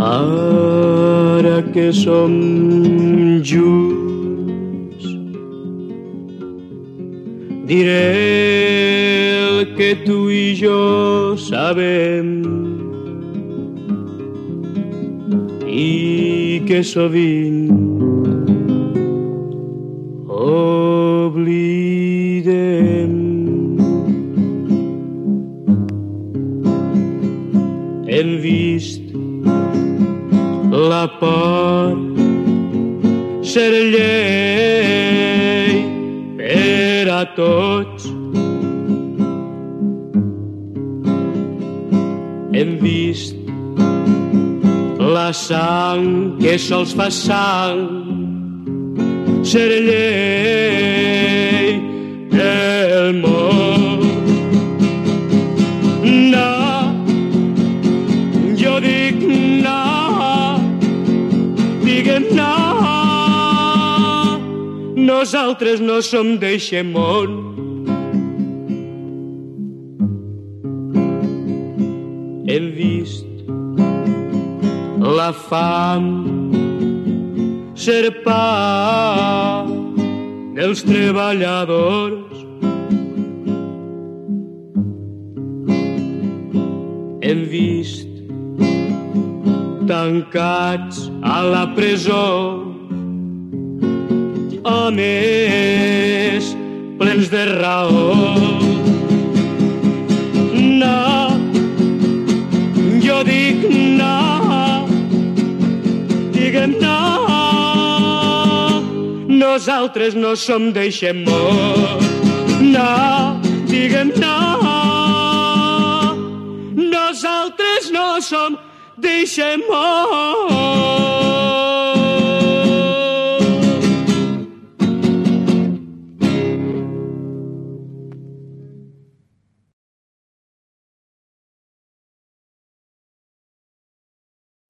Ara que som junts, diré el que tu i jo sabem i que sovint oblidem. Hem vist la por ser llei per a tots. Hem vist la sang que sols fa sang ser llei del món. No, jo dic no, diguem no, nosaltres no som d'eixe món. Hem vist la fam ser pa dels treballadors. Hem vist tancats a la presó homes plens de raó. No, jo dic no, diguem no, nosaltres no som d'eixe món. No, diguem no, nosaltres no som d'eixe món.